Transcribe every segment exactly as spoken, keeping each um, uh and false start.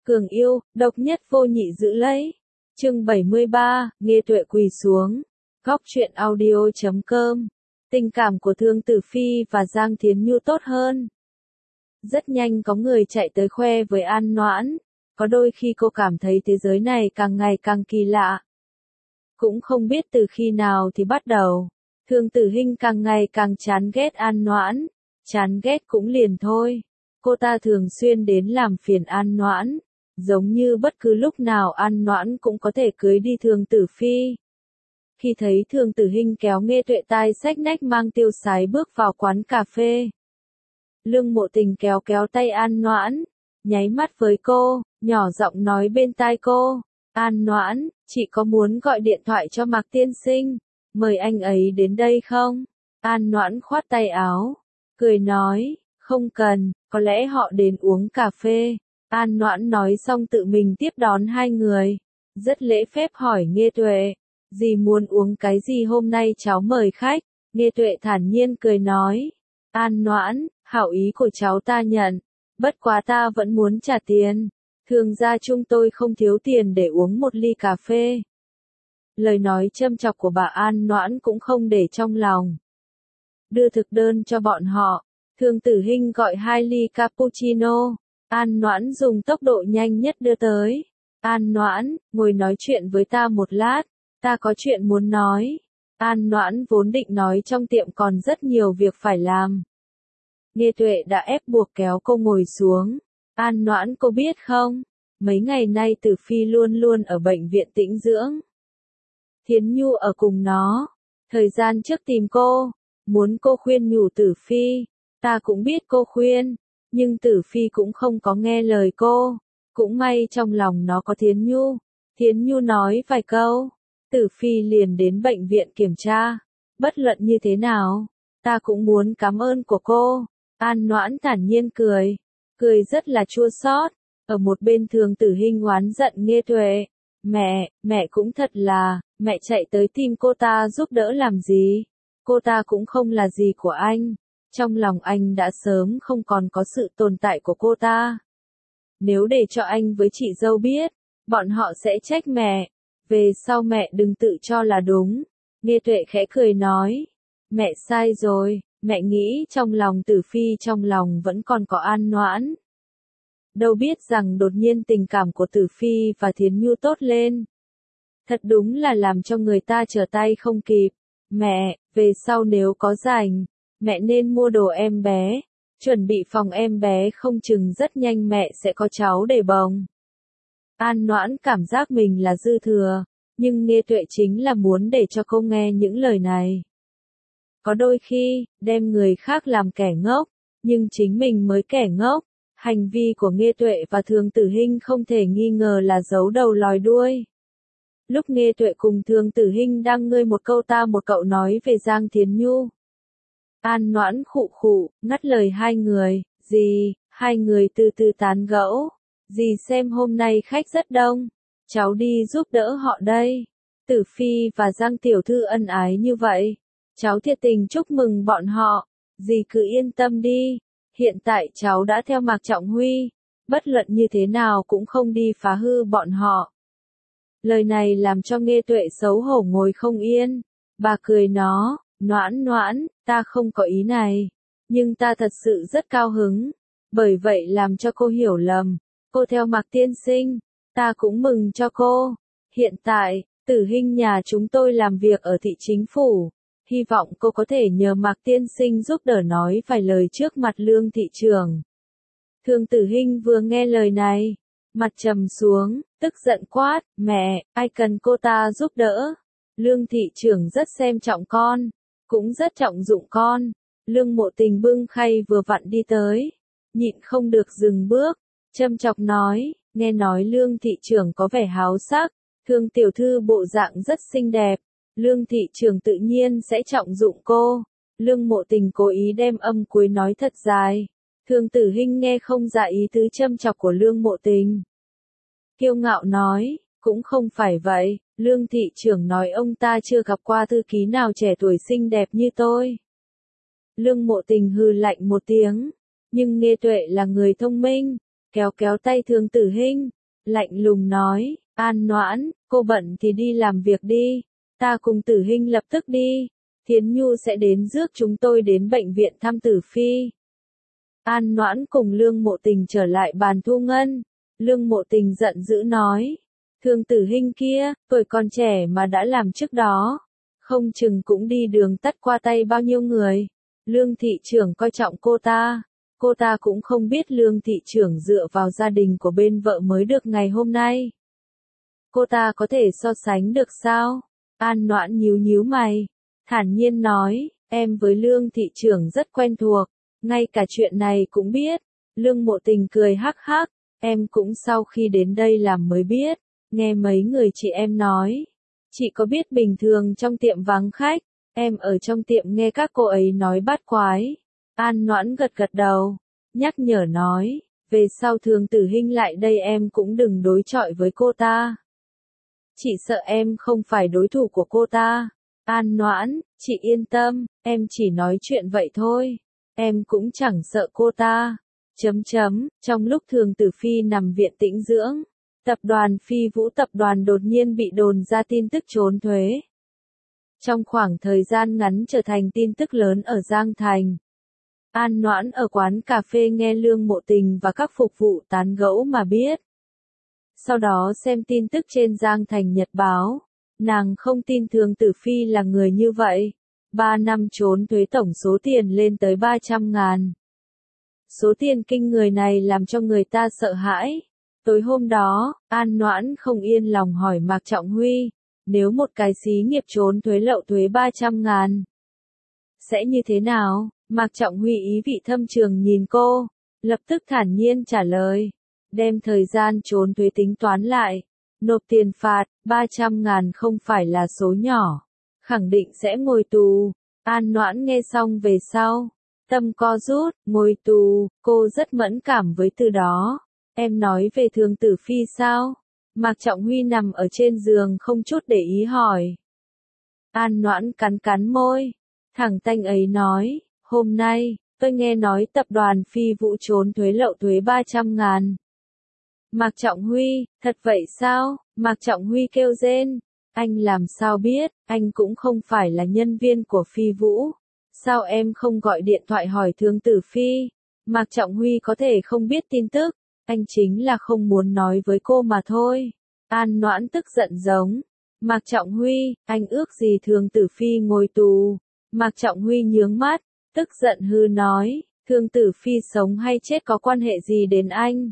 Cường yêu, độc nhất vô nhị giữ lấy. Chương bảy mươi ba, Nghê Tuệ quỳ xuống. Góc truyện audio chấm com. Tình cảm của Thương Tử Phi và Giang Thiến Nhu tốt hơn. Rất nhanh có người chạy tới khoe với An Noãn. Có đôi khi cô cảm thấy thế giới này càng ngày càng kỳ lạ. Cũng không biết từ khi nào thì bắt đầu. Thương Tử Hinh càng ngày càng chán ghét An Noãn. Chán ghét cũng liền thôi. Cô ta thường xuyên đến làm phiền An Noãn. Giống như bất cứ lúc nào An Noãn cũng có thể cưới đi Thương Tử Phi. Khi thấy Thương Tử Hinh kéo Nghê Tuệ tai xách nách mang tiêu sái bước vào quán cà phê. Lương Mộ Tình kéo kéo tay An Noãn, nháy mắt với cô, nhỏ giọng nói bên tai cô, An Noãn, chị có muốn gọi điện thoại cho Mạc Tiên Sinh, mời anh ấy đến đây không? An Noãn khoát tay áo, cười nói, không cần, có lẽ họ đến uống cà phê. An Noãn nói xong tự mình tiếp đón hai người, rất lễ phép hỏi Nghê Tuệ, dì muốn uống cái gì hôm nay cháu mời khách, Nghê Tuệ thản nhiên cười nói, An Noãn, hảo ý của cháu ta nhận, bất quá ta vẫn muốn trả tiền, thường gia chúng tôi không thiếu tiền để uống một ly cà phê. Lời nói châm chọc của bà An Noãn cũng không để trong lòng. Đưa thực đơn cho bọn họ, Thương Tử Hinh gọi hai ly cappuccino. An Noãn dùng tốc độ nhanh nhất đưa tới. An Noãn, ngồi nói chuyện với ta một lát, ta có chuyện muốn nói. An Noãn vốn định nói trong tiệm còn rất nhiều việc phải làm. Nghê Tuệ đã ép buộc kéo cô ngồi xuống. An Noãn cô biết không, mấy ngày nay Tử Phi luôn luôn ở bệnh viện tĩnh dưỡng. Thiến Nhu ở cùng nó. Thời gian trước tìm cô, muốn cô khuyên nhủ Tử Phi. Ta cũng biết cô khuyên. Nhưng Tử Phi cũng không có nghe lời cô, cũng may trong lòng nó có Thiến Nhu. Thiến Nhu nói vài câu, Tử Phi liền đến bệnh viện kiểm tra. Bất luận như thế nào, ta cũng muốn cảm ơn của cô. An Noãn thản nhiên cười, cười rất là chua xót. Ở một bên Thương Tử Hinh oán giận Nghê Tuệ, mẹ, mẹ cũng thật là, mẹ chạy tới tìm cô ta giúp đỡ làm gì, cô ta cũng không là gì của anh. Trong lòng anh đã sớm không còn có sự tồn tại của cô ta. Nếu để cho anh với chị dâu biết, bọn họ sẽ trách mẹ. Về sau mẹ đừng tự cho là đúng. Nghê Tuệ khẽ cười nói. Mẹ sai rồi, mẹ nghĩ trong lòng Tử Phi trong lòng vẫn còn có An Noãn. Đâu biết rằng đột nhiên tình cảm của Tử Phi và Thiến Nhu tốt lên. Thật đúng là làm cho người ta trở tay không kịp. Mẹ, về sau nếu có rảnh, mẹ nên mua đồ em bé, chuẩn bị phòng em bé không chừng rất nhanh mẹ sẽ có cháu để bồng. An Noãn cảm giác mình là dư thừa, nhưng Nghê Tuệ chính là muốn để cho cô nghe những lời này. Có đôi khi, đem người khác làm kẻ ngốc, nhưng chính mình mới kẻ ngốc. Hành vi của Nghê Tuệ và Thương Tử Hinh không thể nghi ngờ là giấu đầu lòi đuôi. Lúc Nghê Tuệ cùng Thương Tử Hinh đang ngươi một câu ta một cậu nói về Giang Thiến Nhu. An Noãn khụ khụ, ngắt lời hai người, dì, hai người từ từ tán gẫu, dì xem hôm nay khách rất đông, cháu đi giúp đỡ họ đây. Tử Phi và Giang Tiểu Thư ân ái như vậy, cháu thiệt tình chúc mừng bọn họ, dì cứ yên tâm đi, hiện tại cháu đã theo Mạc Trọng Huy, bất luận như thế nào cũng không đi phá hư bọn họ. Lời này làm cho Nghê Tuệ xấu hổ ngồi không yên, bà cười nó. Noãn Noãn, ta không có ý này, nhưng ta thật sự rất cao hứng, bởi vậy làm cho cô hiểu lầm, cô theo Mạc Tiên Sinh, ta cũng mừng cho cô. Hiện tại, Tử Hinh nhà chúng tôi làm việc ở thị chính phủ, hy vọng cô có thể nhờ Mạc Tiên Sinh giúp đỡ nói vài lời trước mặt Lương thị trưởng. Thương Tử Hinh vừa nghe lời này, mặt trầm xuống, tức giận quát, mẹ, ai cần cô ta giúp đỡ? Lương thị trưởng rất xem trọng con. Cũng rất trọng dụng con. Lương Mộ Tình bưng khay vừa vặn đi tới, nhịn không được dừng bước, châm chọc nói, nghe nói Lương thị trưởng có vẻ háo sắc, Thương tiểu thư bộ dạng rất xinh đẹp, Lương thị trưởng tự nhiên sẽ trọng dụng cô. Lương Mộ Tình cố ý đem âm cuối nói thật dài, Thương Tử Hinh nghe không ra ý tứ châm chọc của Lương Mộ Tình. Kiêu ngạo nói, cũng không phải vậy. Lương thị trưởng nói ông ta chưa gặp qua thư ký nào trẻ tuổi xinh đẹp như tôi. Lương Mộ Tình hừ lạnh một tiếng, nhưng Nghê Tuệ là người thông minh, kéo kéo tay Thương Tử Hinh, lạnh lùng nói, An Noãn, cô bận thì đi làm việc đi, ta cùng Tử Hinh lập tức đi, Thiến Nhu sẽ đến rước chúng tôi đến bệnh viện thăm Tử Phi. An Noãn cùng Lương Mộ Tình trở lại bàn thu ngân, Lương Mộ Tình giận dữ nói, Thương Tử Hinh kia, tuổi còn trẻ mà đã làm trước đó, không chừng cũng đi đường tắt qua tay bao nhiêu người, Lương thị trưởng coi trọng cô ta, cô ta cũng không biết Lương thị trưởng dựa vào gia đình của bên vợ mới được ngày hôm nay. Cô ta có thể so sánh được sao? An Noãn nhíu nhíu mày, thản nhiên nói, em với Lương thị trưởng rất quen thuộc, ngay cả chuyện này cũng biết. Lương Mộ Tình cười hắc hắc, em cũng sau khi đến đây làm mới biết, nghe mấy người chị em nói. Chị có biết bình thường trong tiệm vắng khách, em ở trong tiệm nghe các cô ấy nói bát quái. An Noãn gật gật đầu, nhắc nhở nói, về sau Thương Tử Hinh lại đây em cũng đừng đối chọi với cô ta. Chị sợ em không phải đối thủ của cô ta. An Noãn, chị yên tâm, em chỉ nói chuyện vậy thôi, em cũng chẳng sợ cô ta. Chấm chấm, trong lúc Thường Tử Phi nằm viện tĩnh dưỡng, tập đoàn Phi Vũ tập đoàn đột nhiên bị đồn ra tin tức trốn thuế. Trong khoảng thời gian ngắn trở thành tin tức lớn ở Giang Thành. An Noãn ở quán cà phê nghe Lương Mộ Tình và các phục vụ tán gẫu mà biết. Sau đó xem tin tức trên Giang Thành Nhật Báo, nàng không tin Thường Tử Phi là người như vậy. Ba năm trốn thuế tổng số tiền lên tới ba trăm ngàn. Số tiền kinh người này làm cho người ta sợ hãi. Tối hôm đó, An Noãn không yên lòng hỏi Mạc Trọng Huy, nếu một cái xí nghiệp trốn thuế lậu thuế ba trăm ngàn, sẽ như thế nào? Mạc Trọng Huy ý vị thâm trường nhìn cô, lập tức thản nhiên trả lời, đem thời gian trốn thuế tính toán lại, nộp tiền phạt, ba trăm ngàn không phải là số nhỏ, khẳng định sẽ ngồi tù. An Noãn nghe xong về sau, tâm co rút, ngồi tù, cô rất mẫn cảm với từ đó. Em nói về Thường Tử Phi sao? Mạc Trọng Huy nằm ở trên giường không chút để ý hỏi. An Noãn cắn cắn môi, thẳng tanh ấy nói, hôm nay, tôi nghe nói tập đoàn Phi Vũ trốn thuế lậu thuế ba trăm ngàn. Mạc Trọng Huy, thật vậy sao? Mạc Trọng Huy kêu rên, anh làm sao biết, anh cũng không phải là nhân viên của Phi Vũ. Sao em không gọi điện thoại hỏi Thường Tử Phi? Mạc Trọng Huy có thể không biết tin tức, anh chính là không muốn nói với cô mà thôi. An Noãn tức giận giống, Mạc Trọng Huy, anh ước gì Thường Tử Phi ngồi tù? Mạc Trọng Huy nhướng mắt, tức giận hư nói, Thường Tử Phi sống hay chết có quan hệ gì đến anh?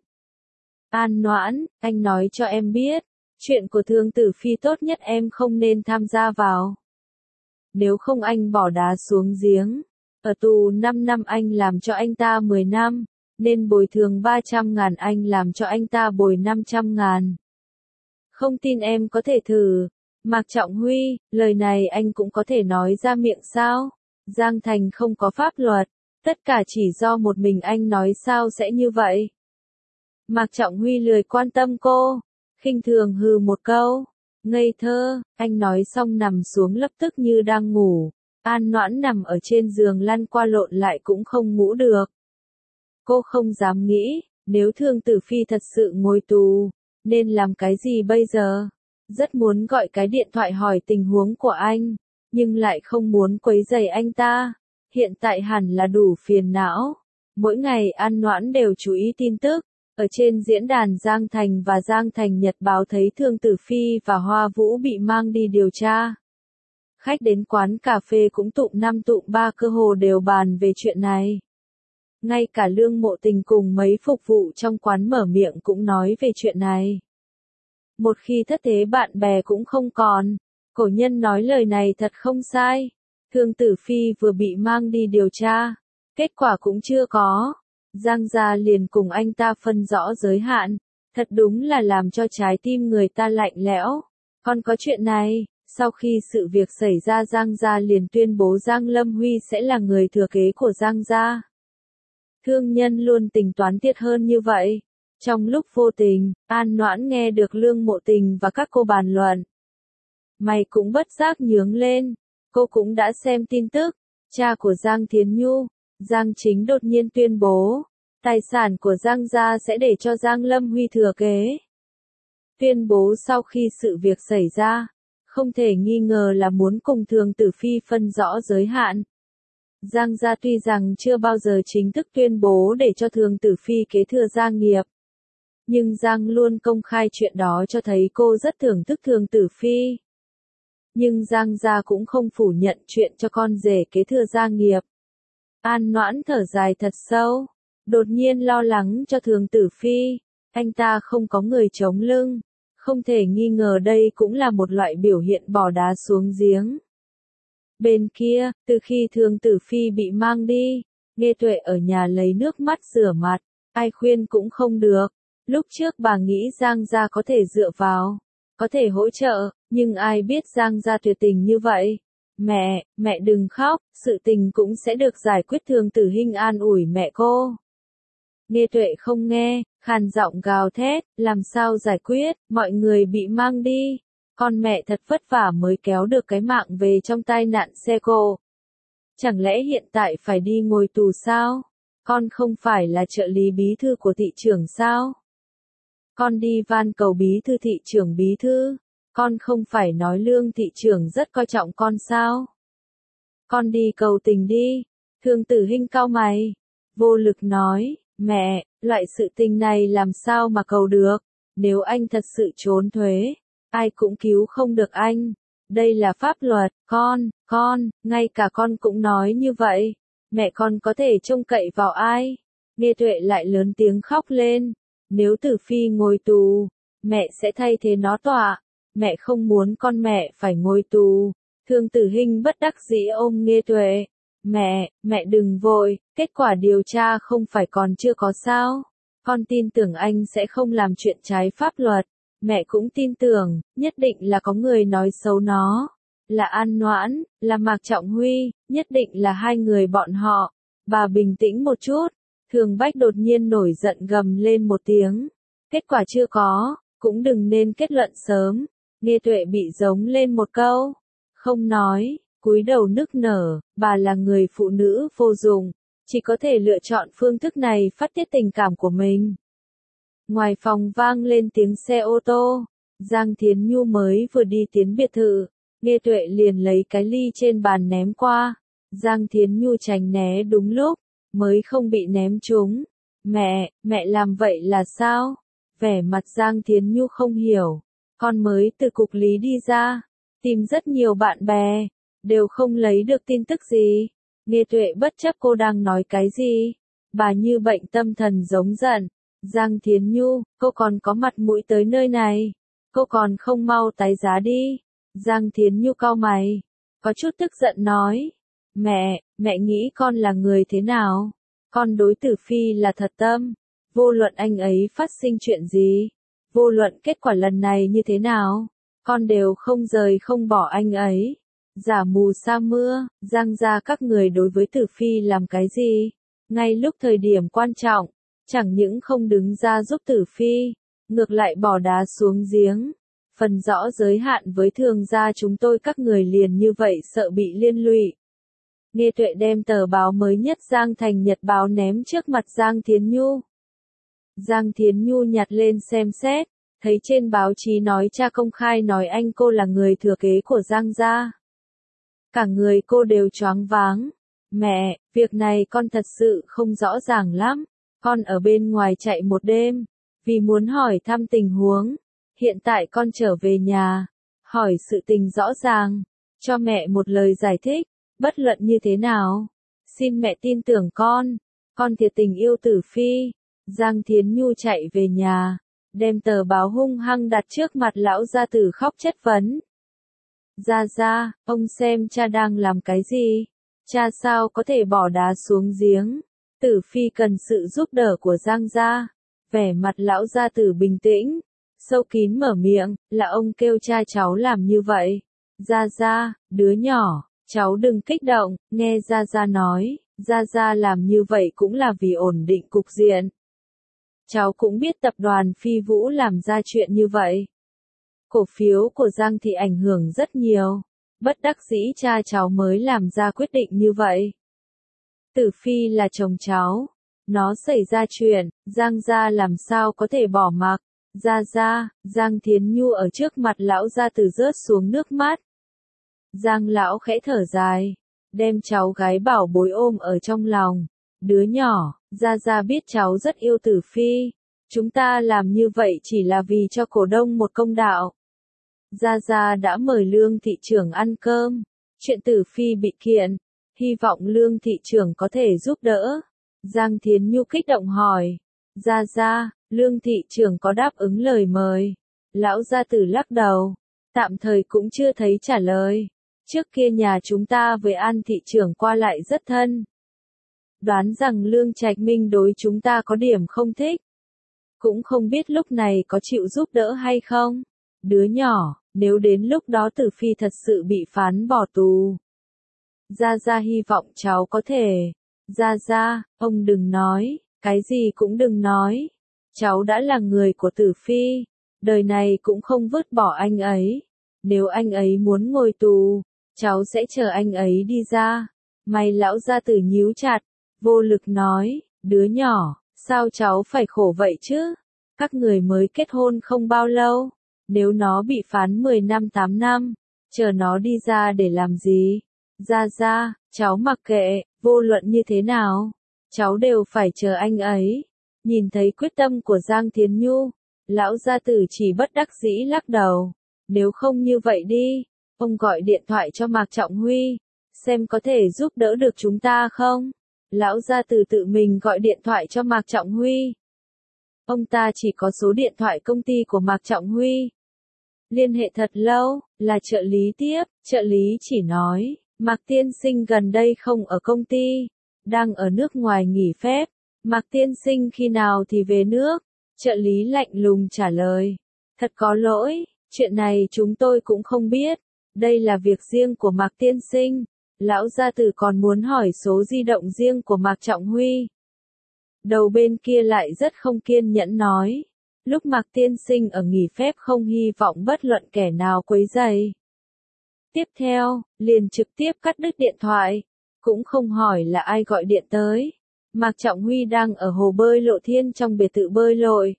An Noãn, anh nói cho em biết, chuyện của Thường Tử Phi tốt nhất em không nên tham gia vào. Nếu không anh bỏ đá xuống giếng, ở tù năm năm anh làm cho anh ta mười năm, nên bồi thường ba trăm ngàn anh làm cho anh ta bồi năm trăm ngàn. Không tin em có thể thử. Mạc Trọng Huy, lời này anh cũng có thể nói ra miệng sao? Giang Thành không có pháp luật, tất cả chỉ do một mình anh nói sao sẽ như vậy? Mạc Trọng Huy lười quan tâm cô, khinh thường hừ một câu, ngây thơ, anh nói xong nằm xuống lập tức như đang ngủ. An Noãn nằm ở trên giường lăn qua lộn lại cũng không ngủ được. Cô không dám nghĩ, nếu Thường Tử Phi thật sự ngồi tù, nên làm cái gì bây giờ? Rất muốn gọi cái điện thoại hỏi tình huống của anh, nhưng lại không muốn quấy rầy anh ta. Hiện tại hẳn là đủ phiền não. Mỗi ngày An Noãn đều chú ý tin tức. Ở trên diễn đàn Giang Thành và Giang Thành Nhật Báo thấy Thường Tử Phi và Hoa Vũ bị mang đi điều tra. Khách đến quán cà phê cũng tụm năm tụm ba cơ hồ đều bàn về chuyện này. Ngay cả Lương Mộ Tình cùng mấy phục vụ trong quán mở miệng cũng nói về chuyện này. Một khi thất thế bạn bè cũng không còn. Cổ nhân nói lời này thật không sai. Thường Tử Phi vừa bị mang đi điều tra. Kết quả cũng chưa có. Giang gia liền cùng anh ta phân rõ giới hạn. Thật đúng là làm cho trái tim người ta lạnh lẽo. Còn có chuyện này, sau khi sự việc xảy ra Giang gia liền tuyên bố Giang Lâm Huy sẽ là người thừa kế của Giang gia. Thương nhân luôn tính toán tiết hơn như vậy. Trong lúc vô tình, An Noãn nghe được Lương Mộ Tình và các cô bàn luận. Mày cũng bất giác nhướng lên. Cô cũng đã xem tin tức. Cha của Giang Thiến Nhu, Giang Chính đột nhiên tuyên bố. Tài sản của Giang gia sẽ để cho Giang Lâm Huy thừa kế. Tuyên bố sau khi sự việc xảy ra, không thể nghi ngờ là muốn cùng Thường Tử Phi phân rõ giới hạn. Giang gia tuy rằng chưa bao giờ chính thức tuyên bố để cho Thường Tử Phi kế thừa gia nghiệp, nhưng Giang luôn công khai chuyện đó cho thấy cô rất thưởng thức Thường Tử Phi. Nhưng Giang gia cũng không phủ nhận chuyện cho con rể kế thừa gia nghiệp. An Noãn thở dài thật sâu, đột nhiên lo lắng cho Thường Tử Phi, anh ta không có người chống lưng, không thể nghi ngờ đây cũng là một loại biểu hiện bỏ đá xuống giếng. Bên kia, từ khi Thường Tử Phi bị mang đi, Nghê Tuệ ở nhà lấy nước mắt rửa mặt, ai khuyên cũng không được. Lúc trước bà nghĩ Giang gia có thể dựa vào, có thể hỗ trợ, nhưng ai biết Giang gia tuyệt tình như vậy. Mẹ, mẹ đừng khóc, sự tình cũng sẽ được giải quyết. Thường Tử Hinh an ủi mẹ cô. Nghê Tuệ không nghe, khàn giọng gào thét, làm sao giải quyết, mọi người bị mang đi. Con mẹ thật vất vả mới kéo được cái mạng về trong tai nạn xe cộ. Chẳng lẽ hiện tại phải đi ngồi tù sao? Con không phải là trợ lý bí thư của thị trưởng sao? Con đi van cầu bí thư thị trưởng bí thư. Con không phải nói Lương thị trưởng rất coi trọng con sao? Con đi cầu tình đi. Thường Tử Hinh cau mày, vô lực nói, mẹ, loại sự tình này làm sao mà cầu được? Nếu anh thật sự trốn thuế, ai cũng cứu không được anh. Đây là pháp luật, con, con, ngay cả con cũng nói như vậy. Mẹ con có thể trông cậy vào ai? Nghê Tuệ lại lớn tiếng khóc lên. Nếu Tử Phi ngồi tù, mẹ sẽ thay thế nó tọa. Mẹ không muốn con mẹ phải ngồi tù. Thường Tử Hinh bất đắc dĩ ôm Nghê Tuệ. Mẹ, mẹ đừng vội, kết quả điều tra không phải còn chưa có sao? Con tin tưởng anh sẽ không làm chuyện trái pháp luật. Mẹ cũng tin tưởng, nhất định là có người nói xấu nó. Là An Noãn, là Mạc Trọng Huy, nhất định là hai người bọn họ. Bà bình tĩnh một chút. Thường Bách đột nhiên nổi giận gầm lên một tiếng. Kết quả chưa có, cũng đừng nên kết luận sớm. Nghê Tuệ bị giống lên một câu. Không nói, cúi đầu nức nở, bà là người phụ nữ vô dụng, chỉ có thể lựa chọn phương thức này phát tiết tình cảm của mình. Ngoài phòng vang lên tiếng xe ô tô, Giang Thiến Nhu mới vừa đi tiến biệt thự, Nghê Tuệ liền lấy cái ly trên bàn ném qua. Giang Thiến Nhu tránh né đúng lúc, mới không bị ném trúng. Mẹ, mẹ làm vậy là sao? Vẻ mặt Giang Thiến Nhu không hiểu. Con mới từ cục lý đi ra, tìm rất nhiều bạn bè, đều không lấy được tin tức gì. Nghê Tuệ bất chấp cô đang nói cái gì. Bà như bệnh tâm thần giống giận. Giang Thiến Nhu, cô còn có mặt mũi tới nơi này. Cô còn không mau tái giá đi. Giang Thiến Nhu cau mày, có chút tức giận nói. Mẹ, mẹ nghĩ con là người thế nào? Con đối Tử Phi là thật tâm. Vô luận anh ấy phát sinh chuyện gì, vô luận kết quả lần này như thế nào, con đều không rời không bỏ anh ấy. Giả mù sa mưa, Giang gia các người đối với Tử Phi làm cái gì? Ngay lúc thời điểm quan trọng, chẳng những không đứng ra giúp Tử Phi, ngược lại bỏ đá xuống giếng. Phần rõ giới hạn với Thường gia chúng tôi các người liền như vậy sợ bị liên lụy. Nghê Tuệ đem tờ báo mới nhất Giang Thành Nhật Báo ném trước mặt Giang Thiến Nhu. Giang Thiến Nhu nhặt lên xem xét, thấy trên báo chí nói cha công khai nói anh cô là người thừa kế của Giang gia. Cả người cô đều choáng váng. Mẹ, việc này con thật sự không rõ ràng lắm. Con ở bên ngoài chạy một đêm, vì muốn hỏi thăm tình huống. Hiện tại con trở về nhà, hỏi sự tình rõ ràng, cho mẹ một lời giải thích, bất luận như thế nào. Xin mẹ tin tưởng con, con thiệt tình yêu Tử Phi. Giang Thiến Nhu chạy về nhà, đem tờ báo hung hăng đặt trước mặt lão gia tử khóc chất vấn. Gia Gia, ông xem cha đang làm cái gì? Cha sao có thể bỏ đá xuống giếng? Tử Phi cần sự giúp đỡ của Giang gia. Vẻ mặt lão gia tử bình tĩnh, sâu kín mở miệng, là ông kêu cha cháu làm như vậy. Gia Gia, đứa nhỏ, cháu đừng kích động, nghe Gia Gia nói, Gia Gia làm như vậy cũng là vì ổn định cục diện. Cháu cũng biết tập đoàn Phi Vũ làm ra chuyện như vậy. Cổ phiếu của Giang thị ảnh hưởng rất nhiều, bất đắc dĩ cha cháu mới làm ra quyết định như vậy. Tử Phi là chồng cháu, Nó xảy ra chuyện, Giang gia làm sao có thể bỏ mặc. Gia gia, Giang Thiến Nhu ở trước mặt lão gia tử rớt xuống nước mắt. Giang lão khẽ thở dài, đem cháu gái bảo bối ôm ở trong lòng. Đứa nhỏ, Gia Gia biết cháu rất yêu Tử Phi. Chúng ta làm như vậy chỉ là vì cho cổ đông một công đạo. Gia Gia đã mời Lương thị trưởng ăn cơm. Chuyện Tử Phi bị kiện, hy vọng Lương thị trưởng có thể giúp đỡ. Giang Thiến Nhu kích động hỏi. Gia Gia, Lương thị trưởng có đáp ứng lời mời. Lão gia tử lắc đầu, tạm thời cũng chưa thấy trả lời. Trước kia nhà chúng ta với An thị trưởng qua lại rất thân. Đoán rằng Lương Trạch Minh đối chúng ta có điểm không thích. Cũng không biết lúc này có chịu giúp đỡ hay không. Đứa nhỏ, nếu đến lúc đó Tử Phi thật sự bị phán bỏ tù. Gia Gia hy vọng cháu có thể. Gia Gia, ông đừng nói, cái gì cũng đừng nói. Cháu đã là người của Tử Phi, đời này cũng không vứt bỏ anh ấy. Nếu anh ấy muốn ngồi tù, cháu sẽ chờ anh ấy đi ra. May lão gia tử nhíu chặt, vô lực nói, đứa nhỏ, sao cháu phải khổ vậy chứ? Các người mới kết hôn không bao lâu, nếu nó bị phán mười năm tám năm, chờ nó đi ra để làm gì? Gia Gia, cháu mặc kệ, vô luận như thế nào, cháu đều phải chờ anh ấy. Nhìn thấy quyết tâm của Giang Thiến Nhu, lão gia tử chỉ bất đắc dĩ lắc đầu. Nếu không như vậy đi, ông gọi điện thoại cho Mạc Trọng Huy, xem có thể giúp đỡ được chúng ta không? Lão gia tử tự mình gọi điện thoại cho Mạc Trọng Huy. Ông ta chỉ có số điện thoại công ty của Mạc Trọng Huy. Liên hệ thật lâu, là trợ lý tiếp, trợ lý chỉ nói, Mạc tiên sinh gần đây không ở công ty, đang ở nước ngoài nghỉ phép. Mạc tiên sinh khi nào thì về nước? Trợ lý lạnh lùng trả lời. Thật có lỗi, chuyện này chúng tôi cũng không biết. Đây là việc riêng của Mạc tiên sinh. Lão gia tử còn muốn hỏi số di động riêng của Mạc Trọng Huy. Đầu bên kia lại rất không kiên nhẫn nói. Lúc Mạc tiên sinh ở nghỉ phép không hy vọng bất luận kẻ nào quấy rầy. Tiếp theo, liền trực tiếp cắt đứt điện thoại. Cũng không hỏi là ai gọi điện tới. Mạc Trọng Huy đang ở hồ bơi Lộ Thiên trong biệt thự bơi lội.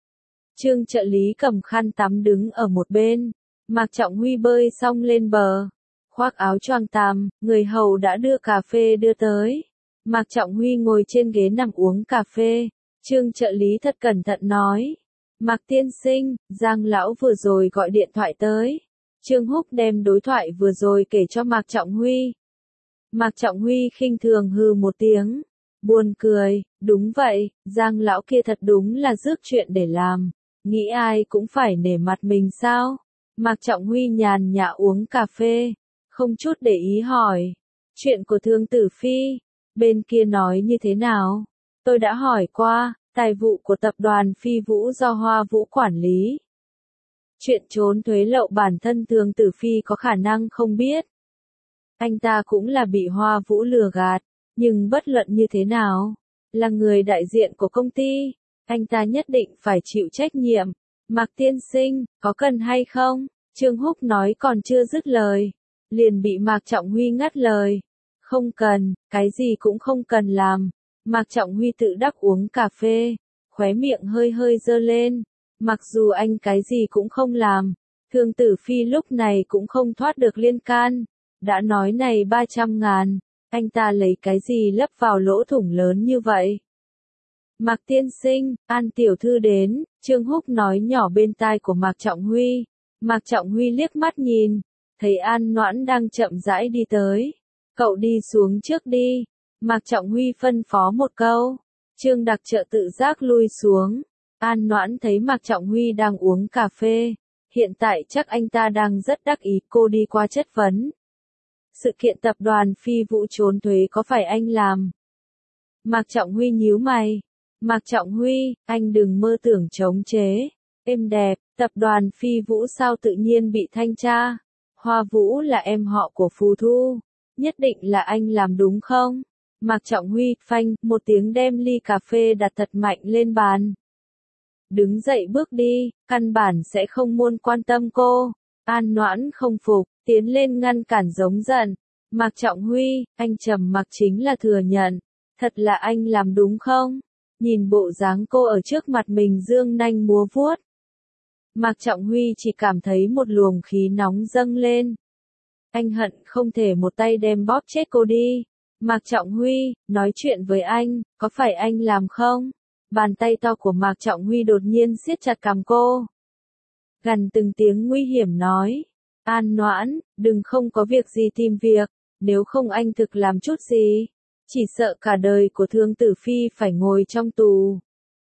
Trương trợ lý cầm khăn tắm đứng ở một bên. Mạc Trọng Huy bơi xong lên bờ. Khoác áo choàng tằm, người hầu đã đưa cà phê đưa tới. Mạc Trọng Huy ngồi trên ghế nằm uống cà phê. Trương trợ lý thật cẩn thận nói. Mạc tiên sinh, Giang lão vừa rồi gọi điện thoại tới. Trương Húc đem đối thoại vừa rồi kể cho Mạc Trọng Huy. Mạc Trọng Huy khinh thường hừ một tiếng. Buồn cười, đúng vậy, Giang lão kia thật đúng là rước chuyện để làm. Nghĩ ai cũng phải nể mặt mình sao? Mạc Trọng Huy nhàn nhã uống cà phê, không chút để ý hỏi. Chuyện của Thương Tử Phi, bên kia nói như thế nào? Tôi đã hỏi qua, tài vụ của tập đoàn Phi Vũ do Hoa Vũ quản lý. Chuyện trốn thuế lậu bản thân Thương Tử Phi có khả năng không biết. Anh ta cũng là bị Hoa Vũ lừa gạt, nhưng bất luận như thế nào, là người đại diện của công ty, anh ta nhất định phải chịu trách nhiệm. Mạc tiên sinh, có cần hay không? Trương Húc nói còn chưa dứt lời, liền bị Mạc Trọng Huy ngắt lời. Không cần, cái gì cũng không cần làm. Mạc Trọng Huy tự đắc uống cà phê, khóe miệng hơi hơi dơ lên. Mặc dù anh cái gì cũng không làm, Thương Tử Phi lúc này cũng không thoát được liên can. Đã nói này ba trăm ngàn, anh ta lấy cái gì lấp vào lỗ thủng lớn như vậy? Mạc tiên sinh, An tiểu thư đến, Trương Húc nói nhỏ bên tai của Mạc Trọng Huy. Mạc Trọng Huy liếc mắt nhìn, thấy An Noãn đang chậm rãi đi tới. Cậu đi xuống trước đi. Mạc Trọng Huy phân phó một câu. Trương Đặc Trợ tự giác lui xuống. An Noãn thấy Mạc Trọng Huy đang uống cà phê. Hiện tại chắc anh ta đang rất đắc ý. Cô đi qua chất vấn. Sự kiện tập đoàn Phi Vũ trốn thuế có phải anh làm? Mạc Trọng Huy nhíu mày. Mạc Trọng Huy, anh đừng mơ tưởng chống chế. Êm đẹp, tập đoàn Phi Vũ sao tự nhiên bị thanh tra? Hoa Vũ là em họ của Phù Thu. Nhất định là anh làm đúng không? Mạc Trọng Huy, phanh, một tiếng đem ly cà phê đặt thật mạnh lên bàn. Đứng dậy bước đi, căn bản sẽ không muốn quan tâm cô. An Noãn không phục, tiến lên ngăn cản giống giận. Mạc Trọng Huy, anh trầm mặc chính là thừa nhận. Thật là anh làm đúng không? Nhìn bộ dáng cô ở trước mặt mình dương nanh múa vuốt. Mạc Trọng Huy chỉ cảm thấy một luồng khí nóng dâng lên. Anh hận không thể một tay đem bóp chết cô đi. Mạc Trọng Huy, nói chuyện với anh, có phải anh làm không? Bàn tay to của Mạc Trọng Huy đột nhiên siết chặt cằm cô. Gằn từng tiếng nguy hiểm nói. An Noãn, đừng không có việc gì tìm việc, nếu không anh thực làm chút gì. Chỉ sợ cả đời của Thương Tử Phi phải ngồi trong tù.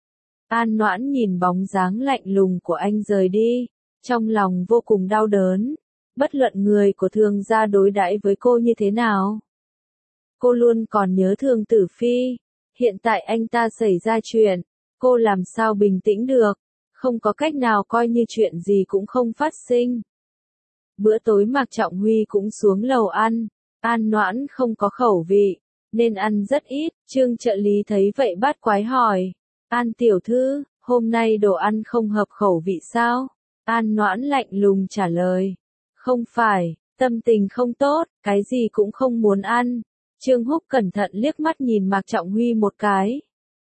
An Noãn nhìn bóng dáng lạnh lùng của anh rời đi, trong lòng vô cùng đau đớn. Bất luận người của Thương gia đối đãi với cô như thế nào. Cô luôn còn nhớ Thương Tử Phi. Hiện tại anh ta xảy ra chuyện, cô làm sao bình tĩnh được, không có cách nào coi như chuyện gì cũng không phát sinh. Bữa tối Mạc Trọng Huy cũng xuống lầu ăn, An Noãn không có khẩu vị, nên ăn rất ít. Trương trợ lý thấy vậy bát quái hỏi, An tiểu thư, hôm nay đồ ăn không hợp khẩu vị sao? An Noãn lạnh lùng trả lời, không phải, tâm tình không tốt, cái gì cũng không muốn ăn. Trương Húc cẩn thận liếc mắt nhìn Mạc Trọng Huy một cái.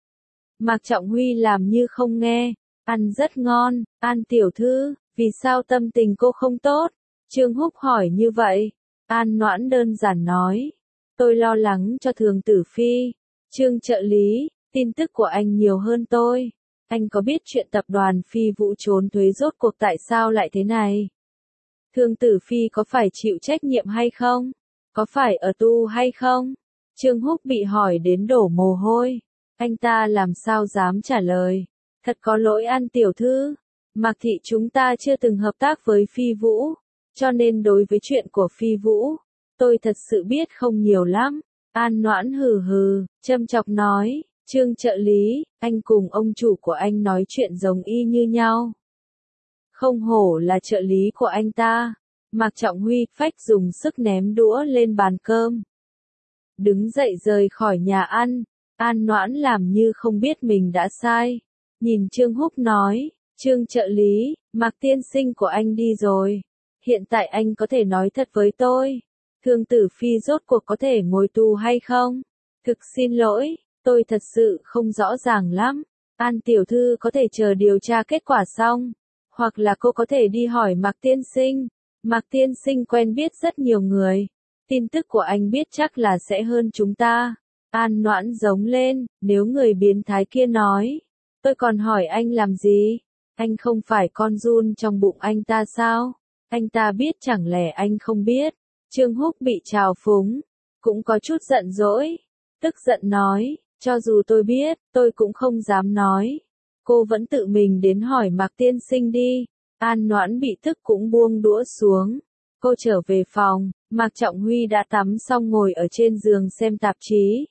Mạc Trọng Huy làm như không nghe, ăn rất ngon. An tiểu thư, vì sao tâm tình cô không tốt? Trương Húc hỏi như vậy. An Noãn đơn giản nói, tôi lo lắng cho Thường Tử Phi. Trương trợ lý, tin tức của anh nhiều hơn tôi. Anh có biết chuyện tập đoàn Phi Vũ trốn thuế rốt cuộc tại sao lại thế này? Thương Tử Phi có phải chịu trách nhiệm hay không? Có phải ở tù hay không? Trương Húc bị hỏi đến đổ mồ hôi. Anh ta làm sao dám trả lời. Thật có lỗi An tiểu thư. Mạc thị chúng ta chưa từng hợp tác với Phi Vũ. Cho nên đối với chuyện của Phi Vũ, tôi thật sự biết không nhiều lắm. An Noãn hừ hừ, châm chọc nói. Trương trợ lý, anh cùng ông chủ của anh nói chuyện giống y như nhau. Không hổ là trợ lý của anh ta. Mạc Trọng Huy phách dùng sức ném đũa lên bàn cơm. Đứng dậy rời khỏi nhà ăn, An Noãn làm như không biết mình đã sai. Nhìn Trương Húc nói, Trương trợ lý, Mạc tiên sinh của anh đi rồi. Hiện tại anh có thể nói thật với tôi. Thương Tử Phi rốt cuộc có thể ngồi tù hay không? Thực xin lỗi, tôi thật sự không rõ ràng lắm. An tiểu thư có thể chờ điều tra kết quả xong. Hoặc là cô có thể đi hỏi Mạc tiên sinh. Mạc tiên sinh quen biết rất nhiều người. Tin tức của anh biết chắc là sẽ hơn chúng ta. An Noãn giống lên, nếu người biến thái kia nói. Tôi còn hỏi anh làm gì? Anh không phải con giun trong bụng anh ta sao? Anh ta biết chẳng lẽ anh không biết? Trương Húc bị trào phúng, cũng có chút giận dỗi. Tức giận nói, cho dù tôi biết, tôi cũng không dám nói. Cô vẫn tự mình đến hỏi Mạc tiên sinh đi. An Noãn bị tức cũng buông đũa xuống. Cô trở về phòng, Mạc Trọng Huy đã tắm xong ngồi ở trên giường xem tạp chí.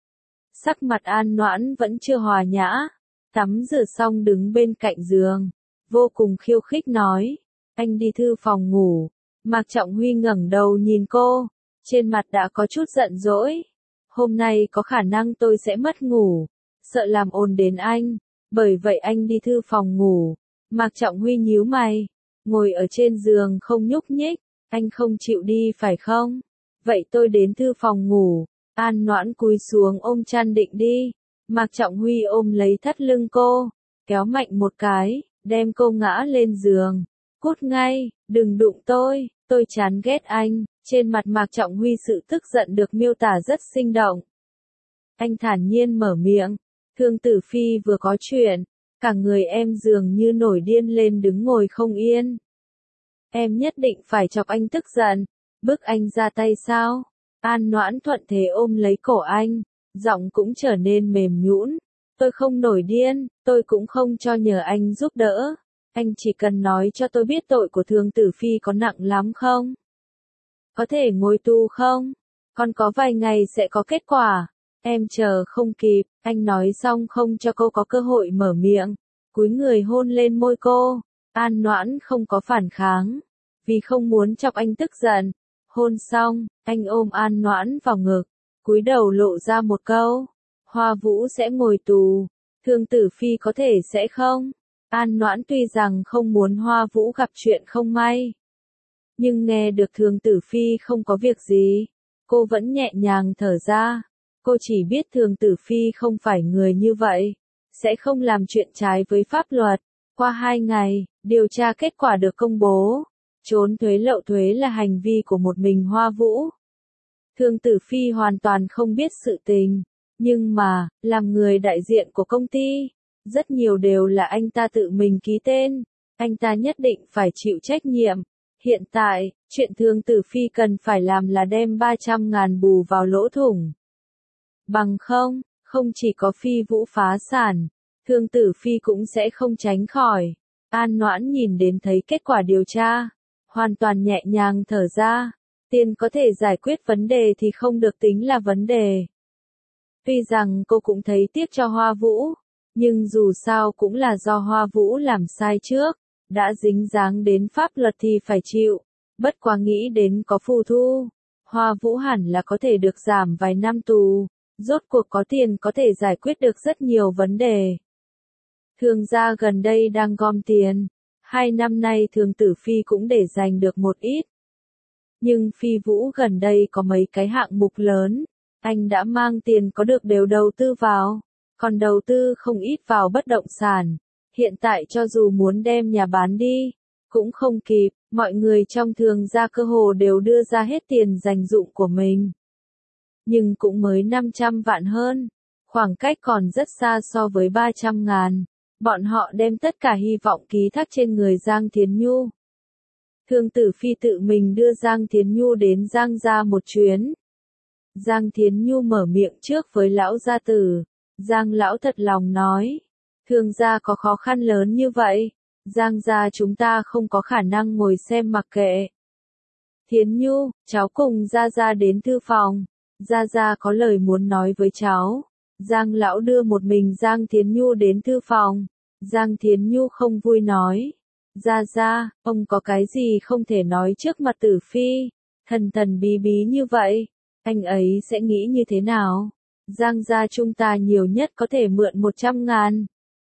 Sắc mặt An Noãn vẫn chưa hòa nhã. Tắm rửa xong đứng bên cạnh giường, vô cùng khiêu khích nói, anh đi thư phòng ngủ. Mạc Trọng Huy ngẩng đầu nhìn cô, trên mặt đã có chút giận dỗi. Hôm nay có khả năng tôi sẽ mất ngủ, sợ làm ồn đến anh, bởi vậy anh đi thư phòng ngủ. Mạc Trọng Huy nhíu mày, ngồi ở trên giường không nhúc nhích, anh không chịu đi phải không? Vậy tôi đến thư phòng ngủ. An Noãn cúi xuống ôm chăn định đi. Mạc Trọng Huy ôm lấy thắt lưng cô, kéo mạnh một cái, đem cô ngã lên giường. Cút ngay, đừng đụng tôi, tôi chán ghét anh. Trên mặt Mạc Trọng Huy sự tức giận được miêu tả rất sinh động. Anh thản nhiên mở miệng, Thương Tử Phi vừa có chuyện, cả người em dường như nổi điên lên đứng ngồi không yên. Em nhất định phải chọc anh tức giận, bức anh ra tay sao? An Noãn thuận thế ôm lấy cổ anh, giọng cũng trở nên mềm nhũn. Tôi không nổi điên, tôi cũng không cho nhờ anh giúp đỡ. Anh chỉ cần nói cho tôi biết tội của Thương Tử Phi có nặng lắm không? Có thể ngồi tù không? Còn có vài ngày sẽ có kết quả. Em chờ không kịp. Anh nói xong không cho cô có cơ hội mở miệng, cúi người hôn lên môi cô. An Noãn không có phản kháng, vì không muốn chọc anh tức giận. Hôn xong, anh ôm An Noãn vào ngực, cúi đầu lộ ra một câu, Hoa Vũ sẽ ngồi tù, Thương Tử Phi có thể sẽ không? An Noãn tuy rằng không muốn Hoa Vũ gặp chuyện không may, nhưng nghe được Thương Tử Phi không có việc gì, cô vẫn nhẹ nhàng thở ra. Cô chỉ biết Thường Tử Phi không phải người như vậy, sẽ không làm chuyện trái với pháp luật. Qua hai ngày, điều tra kết quả được công bố. Trốn thuế lậu thuế là hành vi của một mình Hoa Vũ. Thường Tử Phi hoàn toàn không biết sự tình, nhưng mà, làm người đại diện của công ty, rất nhiều đều là anh ta tự mình ký tên, anh ta nhất định phải chịu trách nhiệm. Hiện tại, chuyện Thường Tử Phi cần phải làm là đem ba trăm ngàn bù vào lỗ thủng. Bằng không, không chỉ có Phi Vũ phá sản, Thường Tử Phi cũng sẽ không tránh khỏi. An Noãn nhìn đến thấy kết quả điều tra, hoàn toàn nhẹ nhàng thở ra. Tiền có thể giải quyết vấn đề thì không được tính là vấn đề. Tuy rằng cô cũng thấy tiếc cho Hoa Vũ, nhưng dù sao cũng là do Hoa Vũ làm sai trước, đã dính dáng đến pháp luật thì phải chịu. Bất quá nghĩ đến có phù thu, Hoa Vũ hẳn là có thể được giảm vài năm tù, rốt cuộc có tiền có thể giải quyết được rất nhiều vấn đề. Thường gia gần đây đang gom tiền, hai năm nay Thường Tử Phi cũng để dành được một ít. Nhưng Phi Vũ gần đây có mấy cái hạng mục lớn, anh đã mang tiền có được đều đầu tư vào, còn đầu tư không ít vào bất động sản. Hiện tại cho dù muốn đem nhà bán đi, cũng không kịp, mọi người trong Thường gia cơ hồ đều đưa ra hết tiền dành dụm của mình. Nhưng cũng mới năm trăm vạn hơn, khoảng cách còn rất xa so với ba trăm ngàn, bọn họ đem tất cả hy vọng ký thác trên người Giang Thiến Nhu. Thường Tử Phi tự mình đưa Giang Thiến Nhu đến Giang gia một chuyến. Giang Thiến Nhu mở miệng trước với lão gia tử. Giang lão thật lòng nói, Thường gia có khó khăn lớn như vậy, Giang gia chúng ta không có khả năng ngồi xem mặc kệ. Thiến Nhu, cháu cùng Gia Gia đến thư phòng, Gia Gia có lời muốn nói với cháu. Giang lão đưa một mình Giang Thiến Nhu đến thư phòng. Giang Thiến Nhu không vui nói, Gia Gia, ông có cái gì không thể nói trước mặt Tử Phi, thần thần bí bí như vậy, anh ấy sẽ nghĩ như thế nào? Giang gia chúng ta nhiều nhất có thể mượn một trăm ngàn.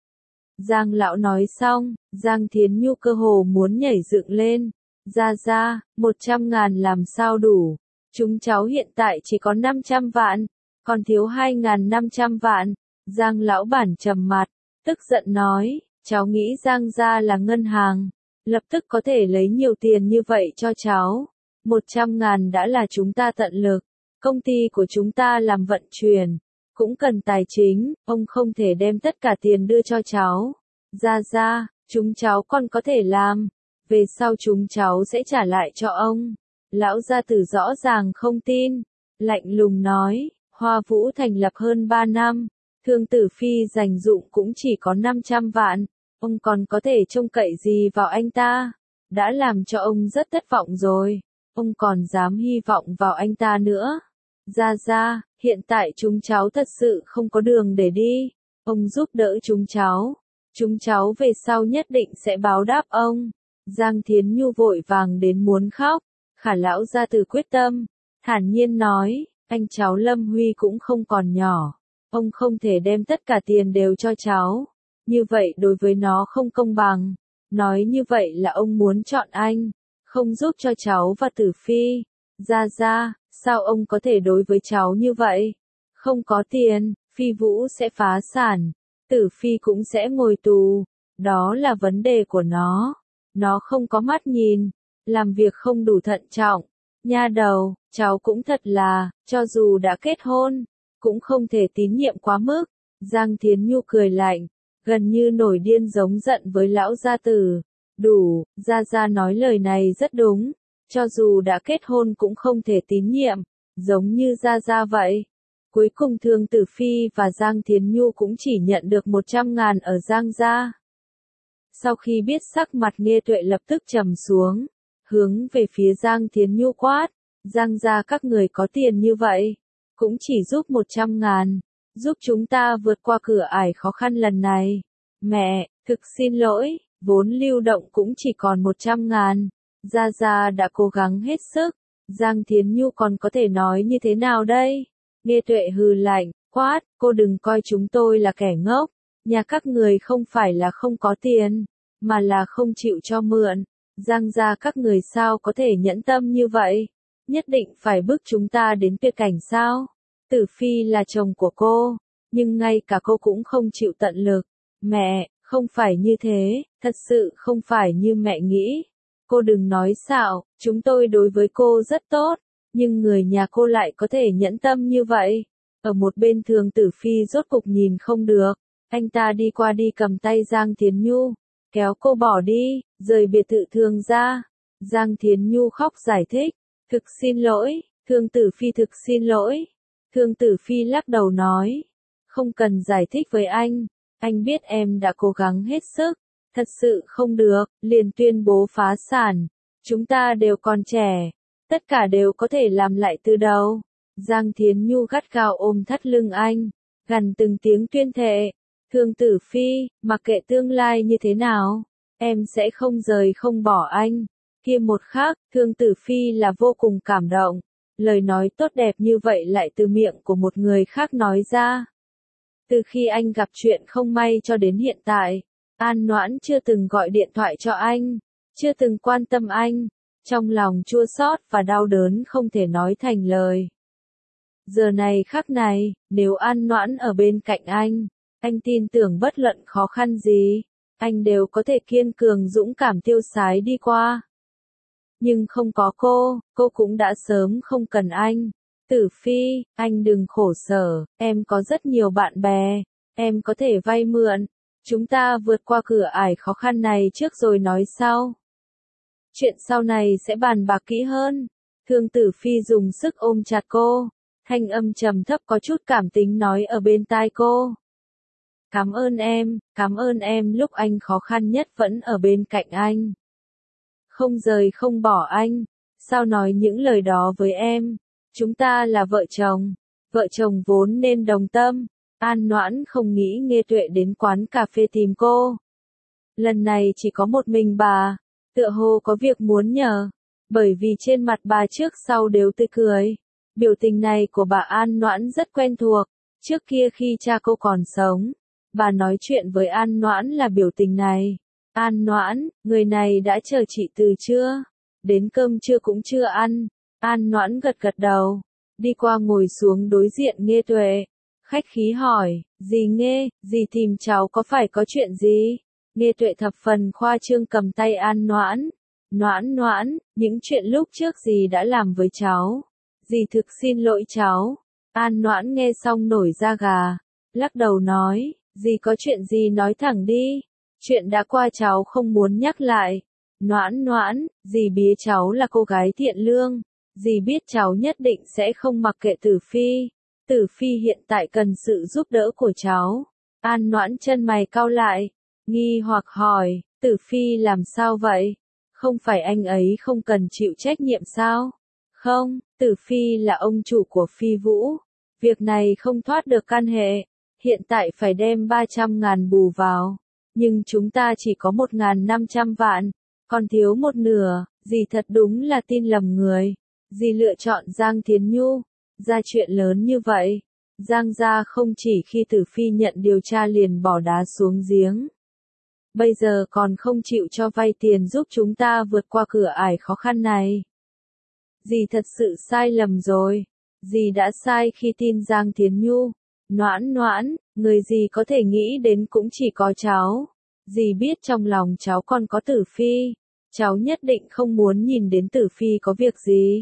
Giang lão nói xong, Giang Thiến Nhu cơ hồ muốn nhảy dựng lên. Gia Gia, một trăm ngàn làm sao đủ? Chúng cháu hiện tại chỉ có năm trăm vạn, còn thiếu hai ngàn năm trăm vạn. Giang lão bản trầm mặt, tức giận nói, cháu nghĩ Giang gia là ngân hàng, lập tức có thể lấy nhiều tiền như vậy cho cháu. Một trăm ngàn đã là chúng ta tận lực, công ty của chúng ta làm vận chuyển, cũng cần tài chính, ông không thể đem tất cả tiền đưa cho cháu. Gia Gia, chúng cháu còn có thể làm, về sau chúng cháu sẽ trả lại cho ông. Lão gia tử rõ ràng không tin, lạnh lùng nói, Hoa Vũ thành lập hơn ba năm, Thường Tử Phi dành dụm cũng chỉ có năm trăm vạn, ông còn có thể trông cậy gì vào anh ta? Đã làm cho ông rất thất vọng rồi, ông còn dám hy vọng vào anh ta nữa. Gia Gia, hiện tại chúng cháu thật sự không có đường để đi, ông giúp đỡ chúng cháu, chúng cháu về sau nhất định sẽ báo đáp ông. Giang Thiến Nhu vội vàng đến muốn khóc, Khả lão gia tử quyết tâm, thản nhiên nói, anh cháu Lâm Huy cũng không còn nhỏ, ông không thể đem tất cả tiền đều cho cháu, như vậy đối với nó không công bằng, nói như vậy là ông muốn chọn anh, không giúp cho cháu và Tử Phi. Gia Gia, sao ông có thể đối với cháu như vậy? Không có tiền, Phi Vũ sẽ phá sản, Tử Phi cũng sẽ ngồi tù, đó là vấn đề của nó. Nó không có mắt nhìn, làm việc không đủ thận trọng. Nha đầu, cháu cũng thật là, cho dù đã kết hôn, cũng không thể tín nhiệm quá mức. Giang Thiến Nhu cười lạnh, gần như nổi điên giống giận với lão gia tử. Đủ, Gia Gia nói lời này rất đúng, cho dù đã kết hôn cũng không thể tín nhiệm, giống như Gia Gia vậy. Cuối cùng Thường Tử Phi và Giang Thiến Nhu cũng chỉ nhận được một trăm ngàn ở Giang gia. Sau khi biết sắc mặt Nghê Tuệ lập tức trầm xuống, hướng về phía Giang Thiến Nhu quát, Giang gia các người có tiền như vậy, cũng chỉ giúp một trăm ngàn, giúp chúng ta vượt qua cửa ải khó khăn lần này. Mẹ, thực xin lỗi, vốn lưu động cũng chỉ còn một trăm ngàn, Gia Gia đã cố gắng hết sức, Giang Thiến Nhu còn có thể nói như thế nào đây? Nghê Tuệ hừ lạnh, quát, cô đừng coi chúng tôi là kẻ ngốc. Nhà các người không phải là không có tiền, mà là không chịu cho mượn. Giang gia các người sao có thể nhẫn tâm như vậy? Nhất định phải bức chúng ta đến tuyệt cảnh sao? Tử Phi là chồng của cô, nhưng ngay cả cô cũng không chịu tận lực. Mẹ, không phải như thế, thật sự không phải như mẹ nghĩ. Cô đừng nói xạo, chúng tôi đối với cô rất tốt, nhưng người nhà cô lại có thể nhẫn tâm như vậy. Ở một bên Thường Tử Phi rốt cục nhìn không được, anh ta đi qua đi cầm tay Giang Thiến Nhu, kéo cô bỏ đi, rời biệt thự Thường ra. Giang Thiến Nhu khóc giải thích, thực xin lỗi, Thường Tử Phi thực xin lỗi. Thường Tử Phi lắc đầu nói, không cần giải thích với anh, anh biết em đã cố gắng hết sức, thật sự không được, liền tuyên bố phá sản, chúng ta đều còn trẻ, tất cả đều có thể làm lại từ đầu. Giang Thiến Nhu gắt gao ôm thắt lưng anh, gằn từng tiếng tuyên thệ, Thường Tử Phi, mặc kệ tương lai như thế nào, em sẽ không rời không bỏ anh. Kia một khắc, Thường Tử Phi là vô cùng cảm động, lời nói tốt đẹp như vậy lại từ miệng của một người khác nói ra. Từ khi anh gặp chuyện không may cho đến hiện tại, An Noãn chưa từng gọi điện thoại cho anh, chưa từng quan tâm anh, trong lòng chua xót và đau đớn không thể nói thành lời. Giờ này khắc này, nếu An Noãn ở bên cạnh anh, anh tin tưởng bất luận khó khăn gì, anh đều có thể kiên cường dũng cảm tiêu sái đi qua. Nhưng không có cô, cô cũng đã sớm không cần anh. Tử Phi, anh đừng khổ sở, em có rất nhiều bạn bè, em có thể vay mượn. Chúng ta vượt qua cửa ải khó khăn này trước rồi nói sau. Chuyện sau này sẽ bàn bạc kỹ hơn. Thường Tử Phi dùng sức ôm chặt cô, thanh âm trầm thấp có chút cảm tính nói ở bên tai cô. Cảm ơn em, cảm ơn em lúc anh khó khăn nhất vẫn ở bên cạnh anh. Không rời không bỏ anh, sao nói những lời đó với em, chúng ta là vợ chồng, vợ chồng vốn nên đồng tâm. An Noãn không nghĩ Nghê Tuệ đến quán cà phê tìm cô. Lần này chỉ có một mình bà, tựa hồ có việc muốn nhờ, bởi vì trên mặt bà trước sau đều tươi cười. Biểu tình này của bà An Noãn rất quen thuộc, trước kia khi cha cô còn sống, bà nói chuyện với An Noãn là biểu tình này. An Noãn, người này đã chờ chị từ trưa, đến cơm trưa cũng chưa ăn. An Noãn gật gật đầu, đi qua ngồi xuống đối diện Nghê Tuệ, khách khí hỏi, dì Nghê, dì tìm cháu có phải có chuyện gì? Nghê Tuệ thập phần khoa trương cầm tay An Noãn, Noãn Noãn, những chuyện lúc trước dì đã làm với cháu, dì thực xin lỗi cháu. An Noãn nghe xong nổi da gà, lắc đầu nói, dì có chuyện gì nói thẳng đi. Chuyện đã qua cháu không muốn nhắc lại. Noãn Noãn, dì biết cháu là cô gái thiện lương, dì biết cháu nhất định sẽ không mặc kệ Tử Phi. Tử Phi hiện tại cần sự giúp đỡ của cháu. An Noãn chân mày cau lại, nghi hoặc hỏi, Tử Phi làm sao vậy? Không phải anh ấy không cần chịu trách nhiệm sao? Không, Tử Phi là ông chủ của Phi Vũ. Việc này không thoát được can hệ. Hiện tại phải đem ba trăm ngàn bù vào. Nhưng chúng ta chỉ có một nghìn năm trăm vạn, còn thiếu một nửa, dì thật đúng là tin lầm người. Dì lựa chọn Giang Thiến Nhu, ra chuyện lớn như vậy. Giang gia không chỉ khi Tử Phi nhận điều tra liền bỏ đá xuống giếng. Bây giờ còn không chịu cho vay tiền giúp chúng ta vượt qua cửa ải khó khăn này. Dì thật sự sai lầm rồi. Dì đã sai khi tin Giang Thiến Nhu. Noãn Noãn, người dì có thể nghĩ đến cũng chỉ có cháu. Dì biết trong lòng cháu còn có Tử Phi. Cháu nhất định không muốn nhìn đến Tử Phi có việc gì.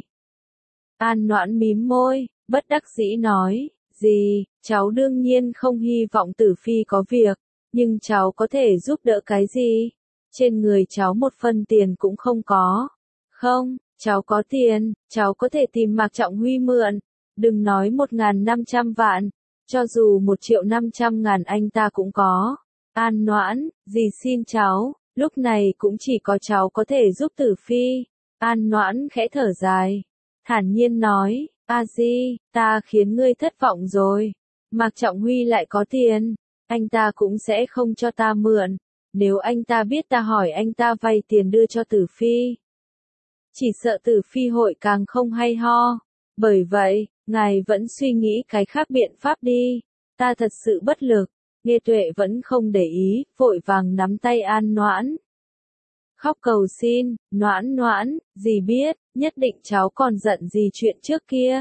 An Noãn mím môi, bất đắc dĩ nói, dì, cháu đương nhiên không hy vọng Tử Phi có việc, nhưng cháu có thể giúp đỡ cái gì? Trên người cháu một phân tiền cũng không có. Không, cháu có tiền, cháu có thể tìm Mạc Trọng Huy mượn. Đừng nói một nghìn năm trăm vạn, cho dù một triệu năm trăm ngàn anh ta cũng có. An Noãn, dì xin cháu, lúc này cũng chỉ có cháu có thể giúp Tử Phi. An Noãn khẽ thở dài, thản nhiên nói, A Di, ta khiến ngươi thất vọng rồi. Mạc Trọng Huy lại có tiền, anh ta cũng sẽ không cho ta mượn. Nếu anh ta biết ta hỏi anh ta vay tiền đưa cho Tử Phi, chỉ sợ Tử Phi hội càng không hay ho. Bởi vậy, ngài vẫn suy nghĩ cái khác biện pháp đi. Ta thật sự bất lực. Nghê Tuệ vẫn không để ý, vội vàng nắm tay An Noãn. Khóc cầu xin, Noãn Noãn, dì biết, nhất định cháu còn giận gì chuyện trước kia.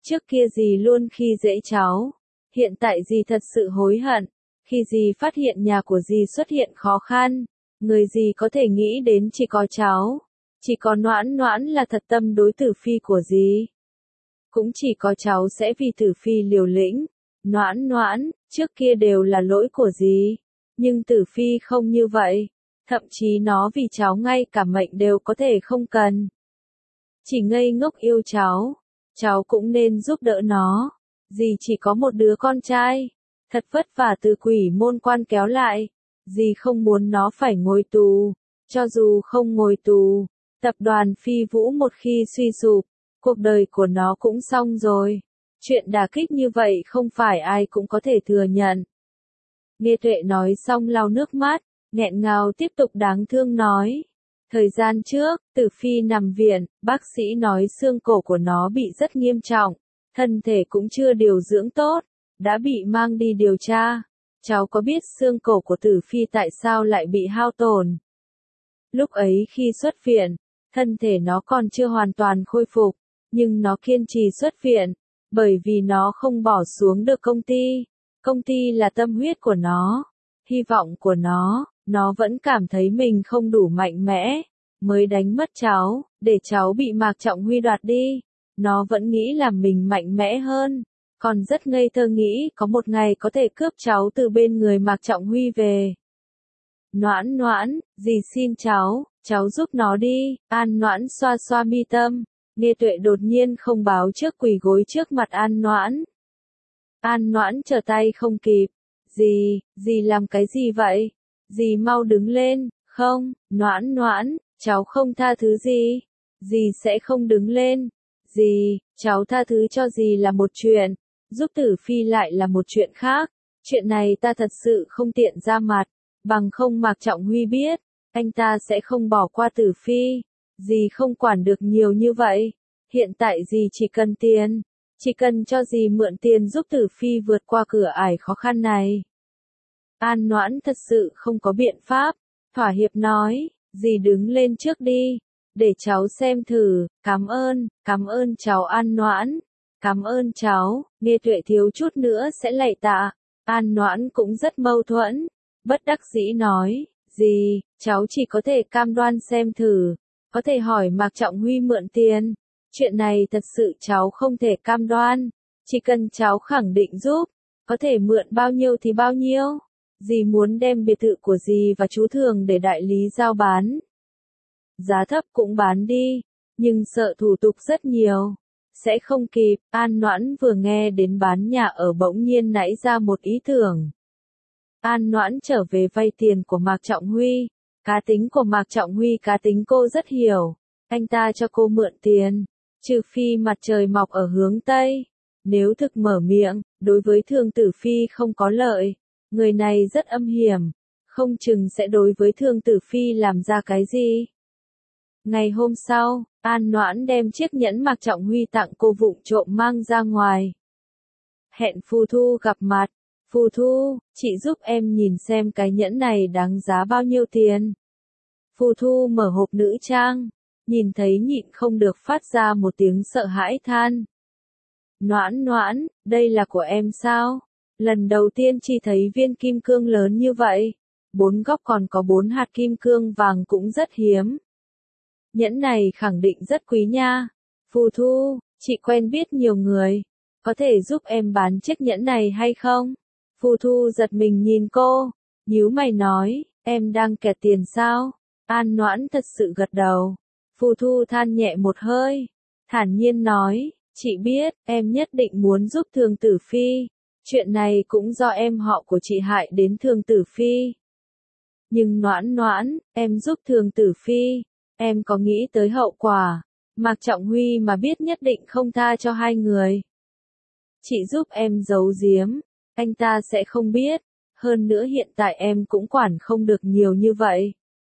Trước kia dì luôn khi dễ cháu. Hiện tại dì thật sự hối hận. Khi dì phát hiện nhà của dì xuất hiện khó khăn, người dì có thể nghĩ đến chỉ có cháu. Chỉ có Noãn Noãn là thật tâm đối Tử Phi của dì. Cũng chỉ có cháu sẽ vì Tử Phi liều lĩnh. Noãn Noãn, trước kia đều là lỗi của dì. Nhưng Tử Phi không như vậy. Thậm chí nó vì cháu ngay cả mệnh đều có thể không cần. Chỉ ngây ngốc yêu cháu. Cháu cũng nên giúp đỡ nó. Dì chỉ có một đứa con trai. Thật vất vả từ quỷ môn quan kéo lại. Dì không muốn nó phải ngồi tù. Cho dù không ngồi tù, tập đoàn Phi Vũ một khi suy sụp, cuộc đời của nó cũng xong rồi. Chuyện đả kích như vậy không phải ai cũng có thể thừa nhận. Nghe Tuệ nói xong lau nước mắt, nghẹn ngào tiếp tục đáng thương nói. Thời gian trước, Tử Phi nằm viện, bác sĩ nói xương cổ của nó bị rất nghiêm trọng, thân thể cũng chưa điều dưỡng tốt, đã bị mang đi điều tra. Cháu có biết xương cổ của Tử Phi tại sao lại bị hao tổn? Lúc ấy khi xuất viện, thân thể nó còn chưa hoàn toàn khôi phục, nhưng nó kiên trì xuất viện, bởi vì nó không bỏ xuống được công ty. Công ty là tâm huyết của nó, hy vọng của nó, nó vẫn cảm thấy mình không đủ mạnh mẽ, mới đánh mất cháu, để cháu bị Mạc Trọng Huy đoạt đi. Nó vẫn nghĩ là mình mạnh mẽ hơn, còn rất ngây thơ nghĩ có một ngày có thể cướp cháu từ bên người Mạc Trọng Huy về. Noãn Noãn, dì xin cháu, cháu giúp nó đi. An Noãn xoa xoa mi tâm, Nghe Tuệ đột nhiên không báo trước quỳ gối trước mặt An Noãn. An Noãn trở tay không kịp. Dì, dì làm cái gì vậy? Dì mau đứng lên. Không, Noãn Noãn, cháu không tha thứ gì. Dì sẽ không đứng lên. Dì, cháu tha thứ cho dì là một chuyện, giúp Tử Phi lại là một chuyện khác. Chuyện này ta thật sự không tiện ra mặt, bằng không Mạc Trọng Huy biết, anh ta sẽ không bỏ qua Tử Phi. Dì không quản được nhiều như vậy. Hiện tại dì chỉ cần tiền. Chỉ cần cho dì mượn tiền giúp Tử Phi vượt qua cửa ải khó khăn này. An Noãn thật sự không có biện pháp. Thỏa hiệp nói, dì đứng lên trước đi. Để cháu xem thử. Cảm ơn, cảm ơn cháu An Noãn. Cảm ơn cháu. Nghe Tuệ thiếu chút nữa sẽ lạy tạ. An Noãn cũng rất mâu thuẫn. Bất đắc dĩ nói, dì, cháu chỉ có thể cam đoan xem thử. Có thể hỏi Mạc Trọng Huy mượn tiền. Chuyện này thật sự cháu không thể cam đoan. Chỉ cần cháu khẳng định giúp, có thể mượn bao nhiêu thì bao nhiêu. Dì muốn đem biệt thự của dì và chú Thường để đại lý giao bán. Giá thấp cũng bán đi, nhưng sợ thủ tục rất nhiều. Sẽ không kịp. An Noãn vừa nghe đến bán nhà ở bỗng nhiên nảy ra một ý tưởng. An Noãn trở về vay tiền của Mạc Trọng Huy. Cá tính của Mạc Trọng Huy cá tính cô rất hiểu. Anh ta cho cô mượn tiền, trừ phi mặt trời mọc ở hướng Tây. Nếu thực mở miệng, đối với Thương Tử Phi không có lợi. Người này rất âm hiểm, không chừng sẽ đối với Thương Tử Phi làm ra cái gì. Ngày hôm sau, An Noãn đem chiếc nhẫn Mạc Trọng Huy tặng cô vụng trộm mang ra ngoài. Hẹn Phù Thu gặp mặt. Phù Thu, chị giúp em nhìn xem cái nhẫn này đáng giá bao nhiêu tiền. Phù Thu mở hộp nữ trang, nhìn thấy nhịn không được phát ra một tiếng sợ hãi than. Noãn Noãn, đây là của em sao? Lần đầu tiên chị thấy viên kim cương lớn như vậy. Bốn góc còn có bốn hạt kim cương vàng cũng rất hiếm. Nhẫn này khẳng định rất quý nha. Phù Thu, chị quen biết nhiều người. Có thể giúp em bán chiếc nhẫn này hay không? Phù Thu giật mình nhìn cô, nhíu mày nói, em đang kẹt tiền sao? An Noãn thật sự gật đầu. Phù Thu than nhẹ một hơi, thản nhiên nói, chị biết, em nhất định muốn giúp Thường Tử Phi. Chuyện này cũng do em họ của chị hại đến Thường Tử Phi. Nhưng Noãn Noãn, em giúp Thường Tử Phi, em có nghĩ tới hậu quả. Mạc Trọng Huy mà biết nhất định không tha cho hai người. Chị giúp em giấu giếm, anh ta sẽ không biết. Hơn nữa hiện tại em cũng quản không được nhiều như vậy.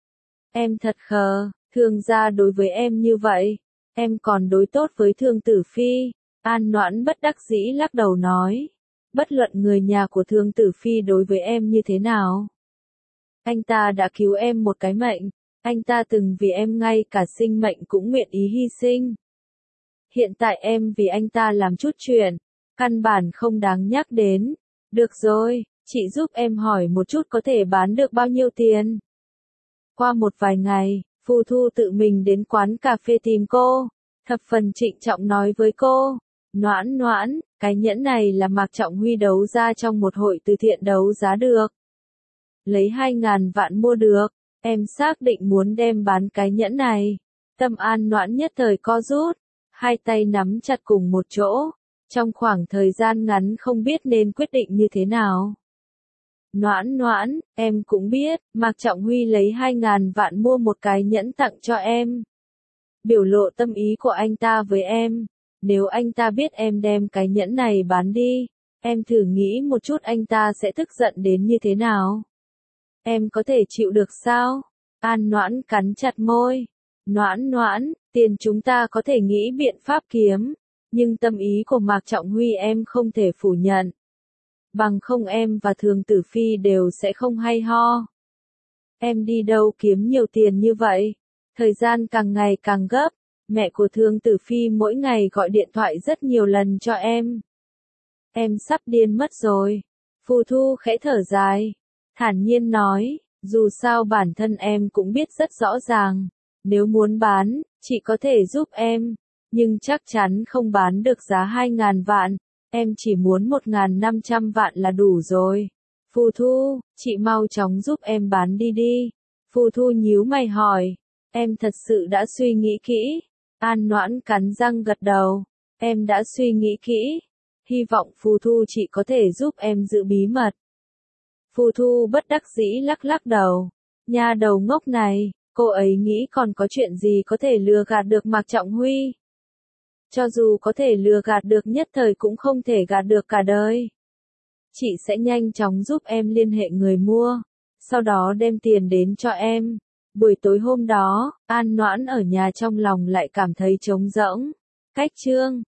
Em thật khờ, Thương gia đối với em như vậy, em còn đối tốt với Thương Tử Phi. An Noãn bất đắc dĩ lắc đầu nói, bất luận người nhà của Thương Tử Phi đối với em như thế nào. Anh ta đã cứu em một cái mệnh, anh ta từng vì em ngay cả sinh mệnh cũng nguyện ý hy sinh. hiện tại em vì anh ta làm chút chuyện, căn bản không đáng nhắc đến. Được rồi, chị giúp em hỏi một chút có thể bán được bao nhiêu tiền. Qua một vài ngày, Phù Thu tự mình đến quán cà phê tìm cô, thập phần trịnh trọng nói với cô, Noãn Noãn, cái nhẫn này là Mạc Trọng Huy đấu ra trong một hội từ thiện đấu giá được. Lấy hai ngàn vạn mua được, em xác định muốn đem bán cái nhẫn này. Tâm An Noãn nhất thời co rút, hai tay nắm chặt cùng một chỗ, trong khoảng thời gian ngắn không biết nên quyết định như thế nào. Noãn Noãn, em cũng biết, Mạc Trọng Huy lấy hai ngàn vạn mua một cái nhẫn tặng cho em. Biểu lộ tâm ý của anh ta với em, nếu anh ta biết em đem cái nhẫn này bán đi, em thử nghĩ một chút anh ta sẽ tức giận đến như thế nào. Em có thể chịu được sao? An Noãn cắn chặt môi. Noãn Noãn, tiền chúng ta có thể nghĩ biện pháp kiếm, nhưng tâm ý của Mạc Trọng Huy em không thể phủ nhận. Bằng không em và Thường Tử Phi đều sẽ không hay ho. Em đi đâu kiếm nhiều tiền như vậy? Thời gian càng ngày càng gấp, mẹ của Thường Tử Phi mỗi ngày gọi điện thoại rất nhiều lần cho em. Em sắp điên mất rồi. Phù Thu khẽ thở dài, thản nhiên nói, dù sao bản thân em cũng biết rất rõ ràng, nếu muốn bán, chị có thể giúp em, nhưng chắc chắn không bán được giá hai ngàn vạn, em chỉ muốn một ngàn năm trăm vạn là đủ rồi. Phù Thu, chị mau chóng giúp em bán đi đi. Phù Thu nhíu mày hỏi, em thật sự đã suy nghĩ kỹ? An Noãn cắn răng gật đầu, em đã suy nghĩ kỹ, hy vọng Phù Thu chị có thể giúp em giữ bí mật. Phù Thu bất đắc dĩ lắc lắc đầu, nha đầu ngốc này, cô ấy nghĩ còn có chuyện gì có thể lừa gạt được Mạc Trọng Huy. Cho dù có thể lừa gạt được nhất thời cũng không thể gạt được cả đời. Chị sẽ nhanh chóng giúp em liên hệ người mua, sau đó đem tiền đến cho em. Buổi tối hôm đó, An Noãn ở nhà trong lòng lại cảm thấy trống rỗng. Cách chương